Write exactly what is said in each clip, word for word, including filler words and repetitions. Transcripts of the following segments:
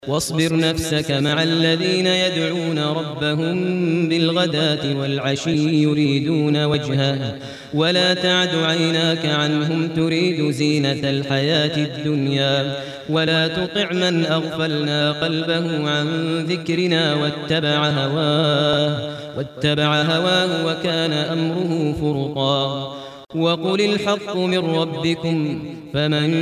واصبر نفسك مع الذين يدعون ربهم بالغداة والعشي يريدون وجهه ولا تعد عيناك عنهم تريد زينة الحياة الدنيا ولا تطع من أغفلنا قلبه عن ذكرنا واتبع هواه واتبع هواه وكان أمره فرطا وقل الحق من ربكم فمن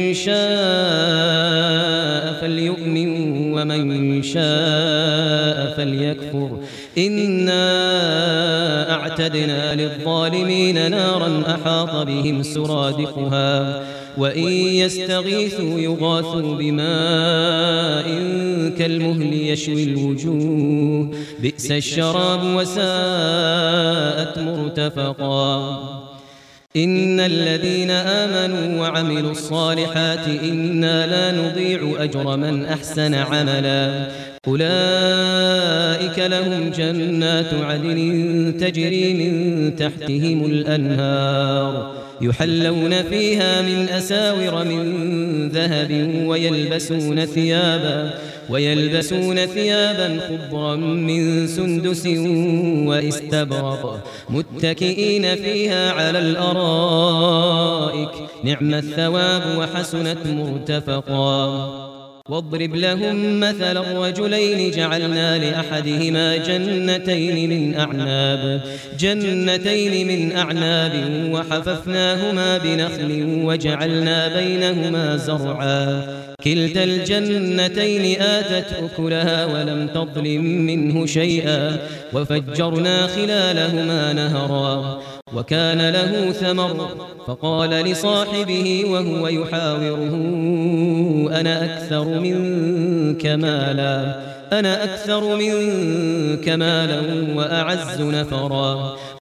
شاء فليؤمن ومن شاء فليكفر إنا أعتدنا للظالمين نارا أحاط بهم سرادقها وإن يستغيثوا يغاثوا بماء كالمهل يشوي الوجوه بئس الشراب وساءت مرتفقا إن الذين آمنوا وعملوا الصالحات إنا لا نضيع أجر من أحسن عملا أولئك لهم جنات عدن تجري من تحتهم الأنهار يحلون فيها من أساور من ذهب ويلبسون ثيابا ويلبسون ثيابا خضرا من سندس واستبرق متكئين فيها على الأرائك نعم الثواب وحسنت مرتفقا واضرب لهم مثل الرجلين جعلنا لأحدهما جنتين من أعناب جنتين من أعناب وحففناهما بنخل وجعلنا بينهما زرعا كلتا الجنتين آتت أكلها ولم تظلم منه شيئا وفجرنا خلالهما نهرا وكان له ثمر فقال لصاحبه وهو يحاوره أنا أكثر منك مالا أنا أكثر منك مالا وأعز نفرا